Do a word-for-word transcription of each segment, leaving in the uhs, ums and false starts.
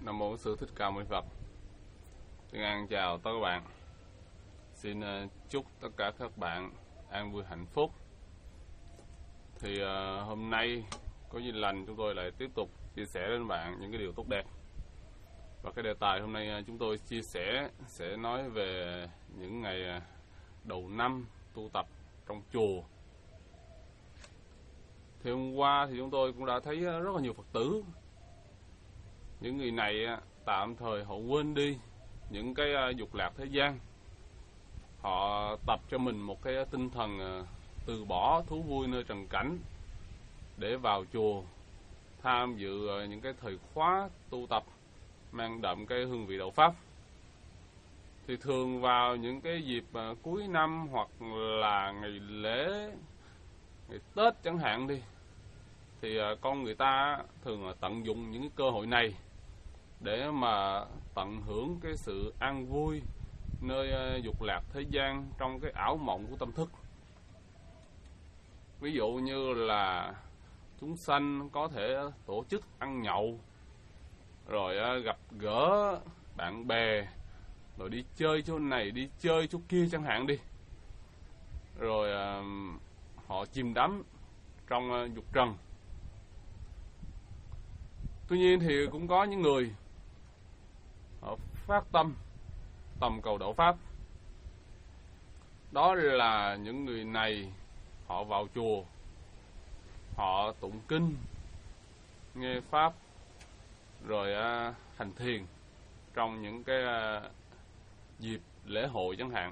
Nam mô Sư Thích Ca Mâu Ni Phật. Xin an chào tất cả các bạn. Xin chúc tất cả các bạn an vui hạnh phúc. Thì uh, hôm nay có duyên lành chúng tôi lại tiếp tục chia sẻ đến bạn những cái điều tốt đẹp. Và cái đề tài hôm nay chúng tôi chia sẻ sẽ nói về những ngày đầu năm tu tập trong chùa. Thì hôm qua thì chúng tôi cũng đã thấy rất là nhiều Phật tử, những người này tạm thời họ quên đi những cái dục lạc thế gian. Họ tập cho mình một cái tinh thần từ bỏ thú vui nơi trần cảnh để vào chùa tham dự những cái thời khóa tu tập mang đậm cái hương vị đạo Pháp. Thì thường vào những cái dịp cuối năm hoặc là ngày lễ, ngày Tết chẳng hạn đi, thì con người ta thường tận dụng những cái cơ hội này để mà tận hưởng cái sự an vui nơi dục lạc thế gian trong cái ảo mộng của tâm thức. Ví dụ như là chúng sanh có thể tổ chức ăn nhậu, rồi gặp gỡ bạn bè, rồi đi chơi chỗ này, đi chơi chỗ kia chẳng hạn đi. Rồi uh, họ chìm đắm trong uh, dục trần. Tuy nhiên thì cũng có những người họ phát tâm tầm cầu đạo Pháp. Đó là những người này họ vào chùa, họ tụng kinh, nghe Pháp, rồi uh, hành thiền trong những cái uh, dịp lễ hội chẳng hạn.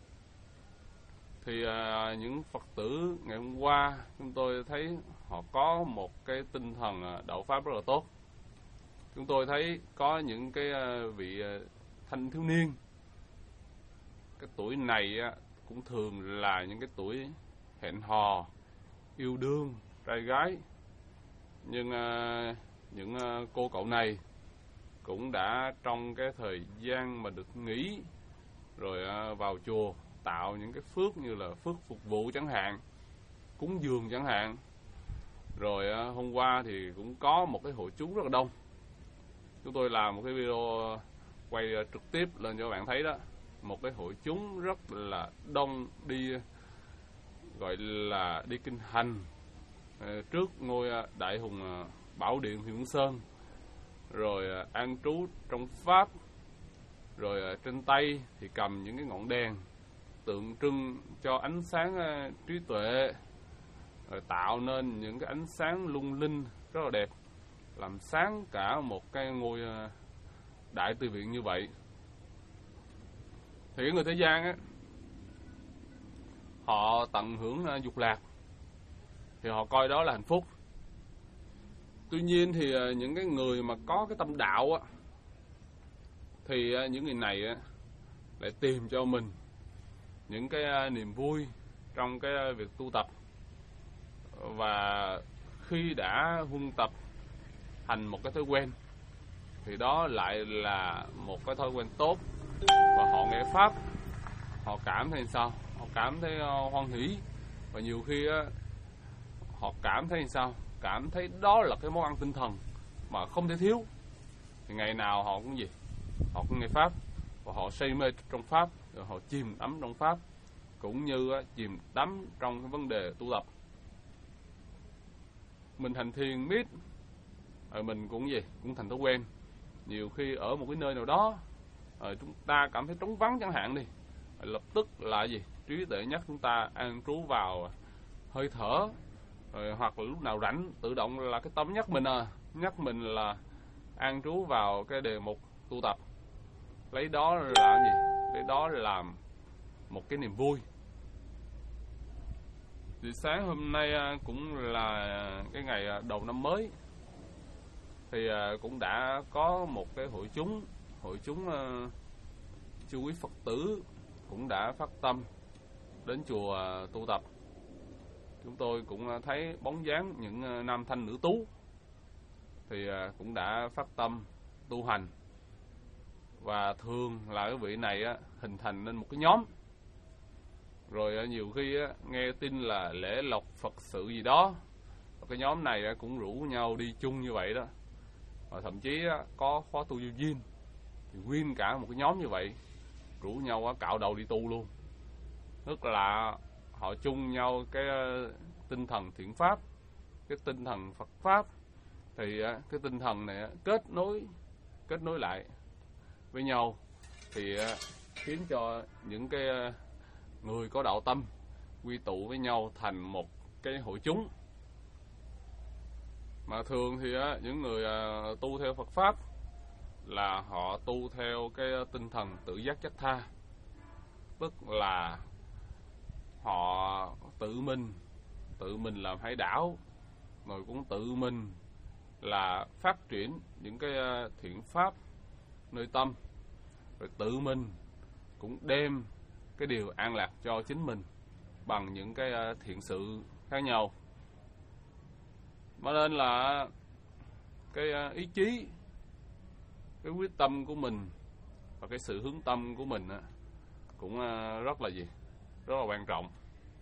Thì uh, những Phật tử ngày hôm qua chúng tôi thấy họ có một cái tinh thần uh, đạo Pháp rất là tốt. Chúng tôi thấy có những cái uh, vị uh, thanh thiếu niên, cái tuổi này uh, cũng thường là những cái tuổi hẹn hò, yêu đương, trai gái. Nhưng uh, những uh, cô cậu này cũng đã trong cái thời gian mà được nghỉ rồi uh, vào chùa tạo những cái phước như là phước phục vụ chẳng hạn, cúng dường chẳng hạn. Rồi uh, hôm qua thì cũng có một cái hội chúng rất là đông. Chúng tôi làm một cái video quay uh, trực tiếp lên cho các bạn thấy đó. Một cái hội chúng rất là đông đi, gọi là đi kinh hành uh, trước ngôi uh, Đại Hùng uh, Bảo Điện Thiền Sơn, rồi uh, an trú trong Pháp, rồi uh, trên tay thì cầm những cái ngọn đèn tượng trưng cho ánh sáng uh, trí tuệ, rồi tạo nên những cái ánh sáng lung linh rất là đẹp, làm sáng cả một cái ngôi uh, đại từ viện như vậy. Thì cái người thế gian á, họ tận hưởng uh, dục lạc thì họ coi đó là hạnh phúc. Tuy nhiên thì uh, những cái người mà có cái tâm đạo á, thì uh, những người này uh, lại tìm cho mình những cái uh, niềm vui trong cái uh, việc tu tập. Và khi đã huân tập thành một cái thói quen thì đó lại là một cái thói quen tốt. Và họ nghe Pháp, họ cảm thấy sao? Họ cảm thấy uh, hoan hỷ. Và nhiều khi uh, họ cảm thấy sao? Cảm thấy đó là cái món ăn tinh thần mà không thể thiếu. Thì ngày nào họ cũng gì? Họ cũng nghe Pháp, và họ say mê trong Pháp, rồi họ chìm đắm trong Pháp, cũng như uh, chìm đắm trong cái vấn đề tu tập. Mình hành thiền biết, rồi mình cũng gì? Cũng thành thói quen. Nhiều khi ở một cái nơi nào đó, rồi chúng ta cảm thấy trống vắng chẳng hạn đi, rồi lập tức là gì? Trí tuệ nhắc chúng ta an trú vào hơi thở. Rồi hoặc là lúc nào rảnh tự động là cái tâm nhắc mình à, nhắc mình là an trú vào cái đề mục tu tập. Lấy đó là gì? Lấy đó làm một cái niềm vui. Thì sáng hôm nay cũng là cái ngày đầu năm mới, thì cũng đã có một cái hội chúng, hội chúng chư quý Phật tử cũng đã phát tâm đến chùa tu tập. Chúng tôi cũng thấy bóng dáng những nam thanh nữ tú thì cũng đã phát tâm tu hành. Và thường là cái vị này hình thành nên một cái nhóm. Rồi nhiều khi nghe tin là lễ lộc Phật sự gì đó, cái nhóm này cũng rủ nhau đi chung như vậy đó. và thậm chí có khóa tu vô duyên thì nguyên cả một cái nhóm như vậy rủ nhau cạo đầu đi tu luôn. Tức là họ chung nhau cái tinh thần thiện pháp, cái tinh thần Phật pháp, thì cái tinh thần này kết nối kết nối lại với nhau thì khiến cho những cái người có đạo tâm quy tụ với nhau thành một cái hội chúng. Mà thường thì những người tu theo Phật pháp là họ tu theo cái tinh thần tự giác chánh tha, tức là họ tự mình tự mình làm hải đảo, rồi cũng tự mình là phát triển những cái thiện pháp nơi tâm, rồi tự mình cũng đem cái điều an lạc cho chính mình bằng những cái thiện sự khác nhau. Cho nên là cái ý chí, cái quyết tâm của mình và cái sự hướng tâm của mình cũng rất là gì rất là quan trọng.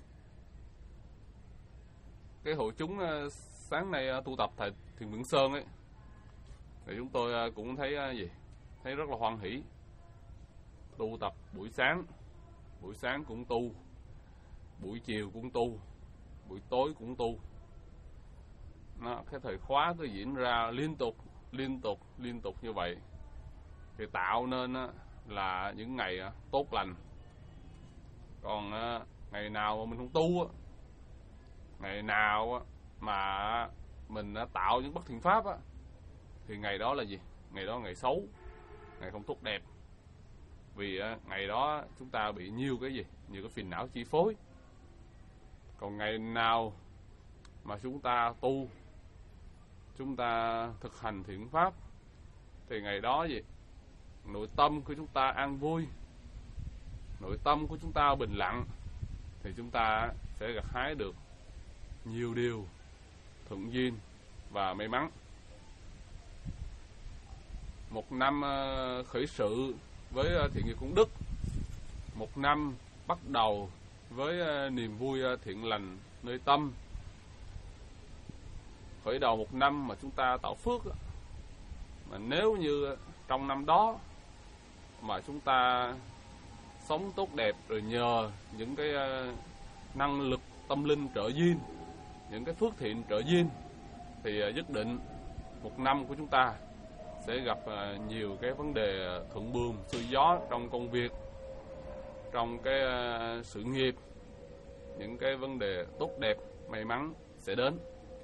Cái hội chúng sáng nay tu tập tại Thiền Viện Sơn ấy, thì chúng tôi cũng thấy gì thấy rất là hoan hỷ. Tu tập buổi sáng, buổi sáng cũng tu, buổi chiều cũng tu, buổi tối cũng tu. Nó, cái thời khóa cứ diễn ra liên tục, liên tục, liên tục như vậy thì tạo nên là những ngày tốt lành. Còn ngày nào mà mình không tu, ngày nào mà mình tạo những bất thiện pháp thì ngày đó là gì? Ngày đó là ngày xấu, ngày không tốt đẹp. Vì ngày đó chúng ta bị nhiều cái gì? Nhiều cái phiền não chi phối. Còn ngày nào mà chúng ta tu, chúng ta thực hành thiện pháp thì ngày đó gì? Nội tâm của chúng ta an vui, nội tâm của chúng ta bình lặng, thì chúng ta sẽ gặt hái được nhiều điều thuận duyên và may mắn. Một năm khởi sự với thiện nghiệp công đức, một năm bắt đầu với niềm vui thiện lành nơi tâm. Khởi đầu một năm mà chúng ta tạo phước, mà nếu như trong năm đó mà chúng ta sống tốt đẹp, rồi nhờ những cái năng lực tâm linh trợ duyên, những cái phước thiện trợ duyên, thì nhất định một năm của chúng ta sẽ gặp nhiều cái vấn đề thuận buồm xuôi gió trong công việc, trong cái sự nghiệp, những cái vấn đề tốt đẹp may mắn sẽ đến.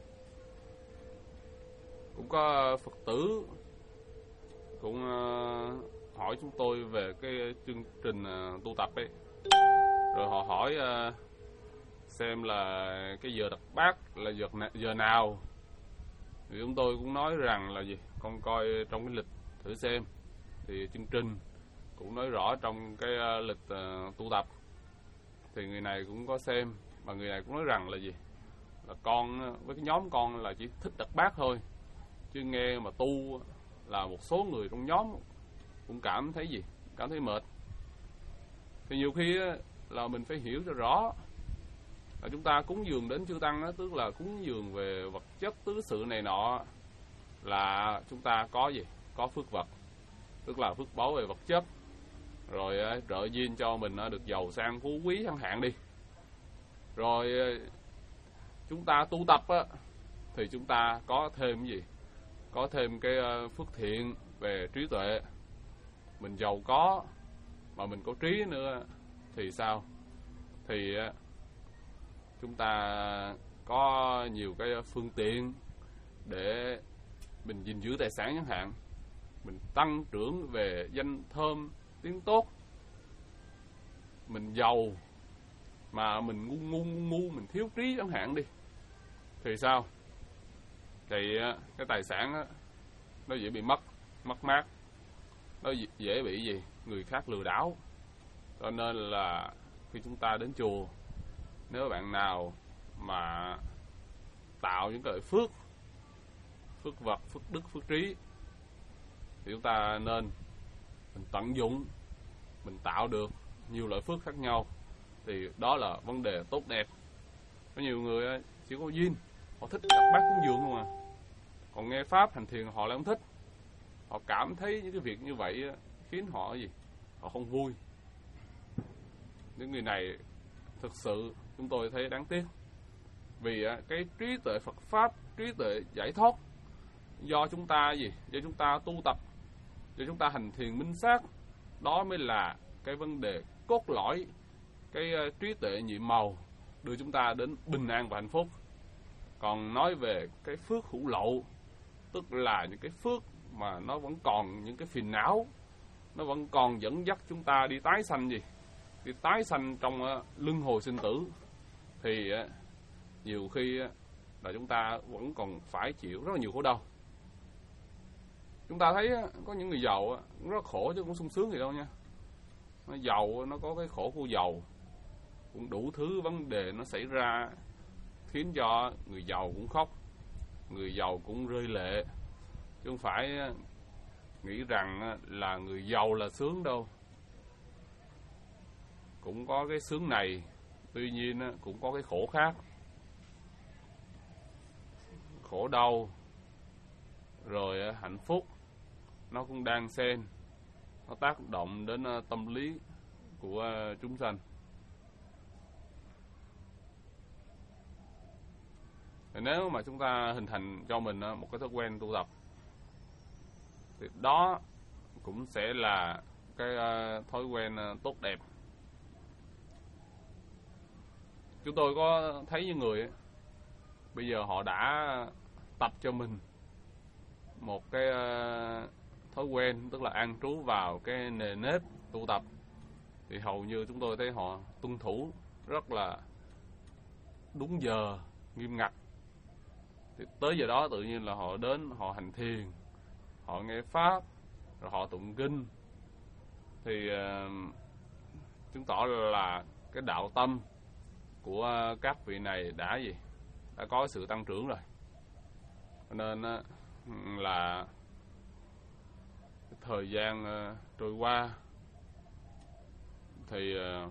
Cũng có Phật tử cũng hỏi chúng tôi về cái chương trình tu tập ấy, rồi họ hỏi xem là cái giờ đặt bát là giờ, giờ nào, thì chúng tôi cũng nói rằng là gì, con coi trong cái lịch thử xem, thì chương trình cũng nói rõ trong cái lịch uh, tu tập, thì người này cũng có xem, mà người này cũng nói rằng là gì, là con với cái nhóm con là chỉ thích đặt bát thôi, chứ nghe mà tu là một số người trong nhóm cũng cảm thấy gì, cảm thấy mệt. Thì nhiều khi là mình phải hiểu cho rõ là chúng ta cúng dường đến chư tăng đó, tức là cúng dường về vật chất tứ sự này nọ, là chúng ta có gì, có phước vật, tức là phước báu về vật chất, rồi trợ duyên cho mình được giàu sang phú quý chẳng hạn đi. Rồi chúng ta tu tập á, thì chúng ta có thêm cái gì, có thêm cái phước thiện về trí tuệ, mình giàu có mà mình có trí nữa thì sao, thì chúng ta có nhiều cái phương tiện để mình gìn giữ tài sản chẳng hạn, mình tăng trưởng về danh thơm tiếng tốt, mình giàu mà mình ngu ngu ngu mình thiếu trí chẳng hạn đi, thì sao, thì cái tài sản nó dễ bị mất mất mát, nó dễ bị gì, người khác lừa đảo. Cho nên là khi chúng ta đến chùa, nếu bạn nào mà tạo những cái phước, phước vật, phước đức, phước trí, thì chúng ta nên mình tận dụng, mình tạo được nhiều loại phước khác nhau, thì đó là vấn đề tốt đẹp. Có nhiều người chỉ có duyên, họ thích đặt bát cúng dường không à, còn nghe pháp hành thiền họ lại không thích, họ cảm thấy những cái việc như vậy khiến họ gì, họ không vui. Những người này thực sự chúng tôi thấy đáng tiếc, vì cái trí tuệ Phật pháp, trí tuệ giải thoát do chúng ta gì, do chúng ta tu tập, do chúng ta hành thiền minh sát, đó mới là cái vấn đề cốt lõi, cái trí tuệ nhiệm màu đưa chúng ta đến bình an và hạnh phúc. Còn nói về cái phước hữu lậu, tức là những cái phước mà nó vẫn còn những cái phiền não, nó vẫn còn dẫn dắt chúng ta đi tái sanh gì, đi tái sanh trong uh, luân hồi sinh tử, thì uh, nhiều khi uh, là chúng ta vẫn còn phải chịu rất là nhiều khổ đau. Chúng ta thấy uh, có những người giàu uh, rất khổ chứ cũng sung sướng gì đâu nha. Nó giàu, nó có cái khổ của giàu, cũng đủ thứ vấn đề nó xảy ra khiến cho người giàu cũng khóc, người giàu cũng rơi lệ, chứ không phải nghĩ rằng là người giàu là sướng đâu. Cũng có cái sướng này, tuy nhiên cũng có cái khổ khác, khổ đau rồi hạnh phúc nó cũng đang xen, nó tác động đến tâm lý của chúng sanh. Nếu mà chúng ta hình thành cho mình một cái thói quen tu tập, thì đó cũng sẽ là cái thói quen tốt đẹp. Chúng tôi có thấy những người bây giờ họ đã tập cho mình một cái thói quen, tức là an trú vào cái nề nếp tu tập, thì hầu như chúng tôi thấy họ tuân thủ rất là đúng giờ, nghiêm ngặt. Thì tới giờ đó tự nhiên là họ đến, họ hành thiền, họ nghe pháp, rồi họ tụng kinh, thì uh, chứng tỏ là cái đạo tâm của uh, các vị này đã gì, đã có sự tăng trưởng rồi. Nên uh, là thời gian uh, trôi qua thì uh,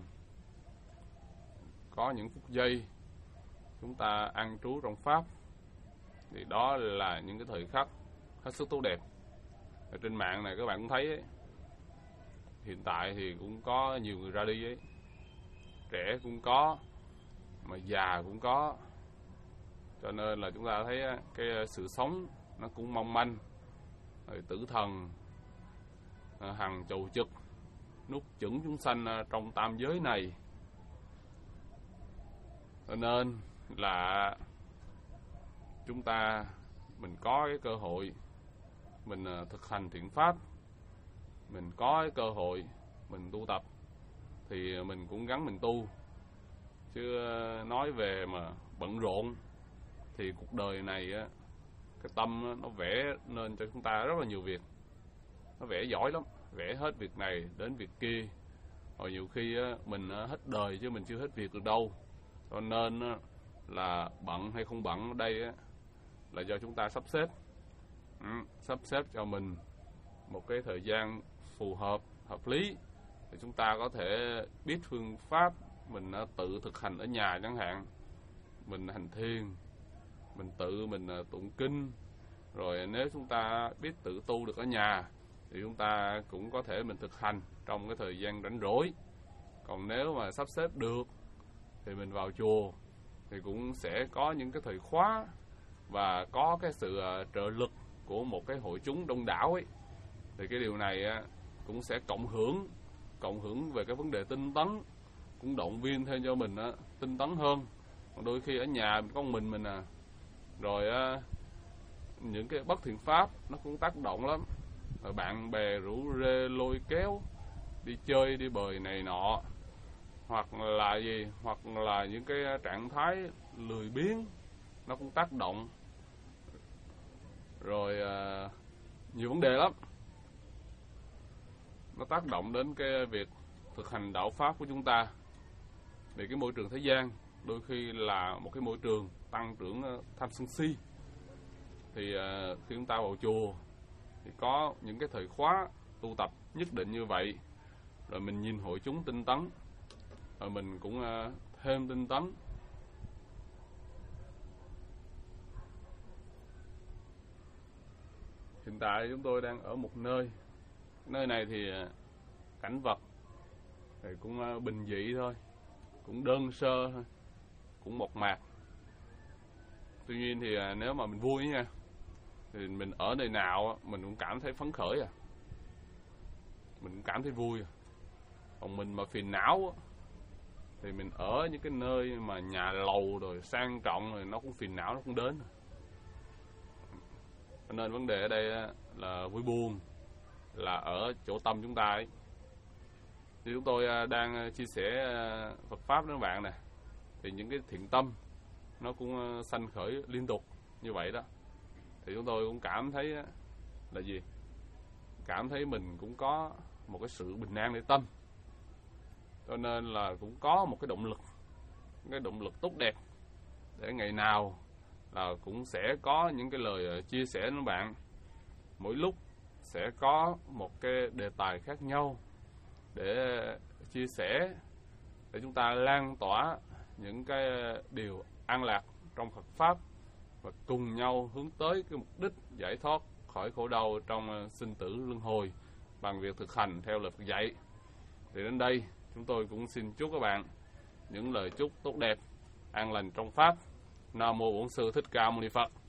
có những phút giây chúng ta an trú trong pháp, thì đó là những cái thời khắc hết sức tốt đẹp. Ở trên mạng này các bạn cũng thấy ấy, hiện tại thì cũng có nhiều người ra đi ấy, trẻ cũng có, mà già cũng có, cho nên là chúng ta thấy cái sự sống nó cũng mong manh, rồi tử thần hằng chầu trực nuốt chửng chúng sanh trong tam giới này. Cho nên là chúng ta mình có cái cơ hội mình thực hành thiện pháp, mình có cái cơ hội mình tu tập, thì mình cũng gắng mình tu. Chứ nói về mà bận rộn thì cuộc đời này á, cái tâm nó vẽ nên cho chúng ta rất là nhiều việc, nó vẽ giỏi lắm, vẽ hết việc này đến việc kia, rồi nhiều khi á, mình hết đời chứ mình chưa hết việc được đâu. Cho nên á, là bận hay không bận ở đây á, là do chúng ta sắp xếp, ừ, sắp xếp cho mình một cái thời gian phù hợp, hợp lý, để chúng ta có thể biết phương pháp mình tự thực hành ở nhà chẳng hạn. Mình hành thiền, mình tự mình tụng kinh, rồi nếu chúng ta biết tự tu được ở nhà thì chúng ta cũng có thể mình thực hành trong cái thời gian rảnh rỗi. Còn nếu mà sắp xếp được thì mình vào chùa, thì cũng sẽ có những cái thời khóa và có cái sự trợ lực của một cái hội chúng đông đảo ấy, thì cái điều này cũng sẽ cộng hưởng cộng hưởng về cái vấn đề tinh tấn, cũng động viên thêm cho mình tinh tấn hơn. Còn đôi khi ở nhà có một mình mình à, rồi những cái bất thiện pháp nó cũng tác động lắm, rồi bạn bè rủ rê lôi kéo đi chơi đi bời này nọ, hoặc là gì, hoặc là những cái trạng thái lười biếng nó cũng tác động, rồi à, nhiều vấn đề lắm, nó tác động đến cái việc thực hành đạo pháp của chúng ta. Vì cái môi trường thế gian đôi khi là một cái môi trường tăng trưởng tham sân si, thì uh, khi chúng ta vào chùa thì có những cái thời khóa tu tập nhất định như vậy, rồi mình nhìn hội chúng tinh tấn, rồi mình cũng uh, thêm tinh tấn. Hiện tại chúng tôi đang ở một nơi, nơi này thì cảnh vật thì cũng bình dị thôi, cũng đơn sơ thôi, cũng mộc mạc. Tuy nhiên thì nếu mà mình vui nha, thì mình ở nơi nào mình cũng cảm thấy phấn khởi à, mình cũng cảm thấy vui à. Còn mình mà phiền não thì mình ở những cái nơi mà nhà lầu rồi sang trọng rồi nó cũng phiền não, nó cũng đến. Cho nên vấn đề ở đây là vui buồn là ở chỗ tâm chúng ta ấy. Thì chúng tôi đang chia sẻ Phật pháp với các bạn nè, thì những cái thiện tâm nó cũng sanh khởi liên tục như vậy đó. Thì chúng tôi cũng cảm thấy là gì? Cảm thấy mình cũng có một cái sự bình an để tâm. Cho nên là cũng có một cái động lực, cái động lực tốt đẹp để ngày nào là cũng sẽ có những cái lời chia sẻ với bạn. Mỗi lúc sẽ có một cái đề tài khác nhau để chia sẻ, để chúng ta lan tỏa những cái điều an lạc trong Phật pháp và cùng nhau hướng tới cái mục đích giải thoát khỏi khổ đau trong sinh tử luân hồi bằng việc thực hành theo lời Phật dạy. Thì đến đây chúng tôi cũng xin chúc các bạn những lời chúc tốt đẹp, an lành trong pháp. Nam mô Bổn Sư Thích Ca Mâu Ni Phật.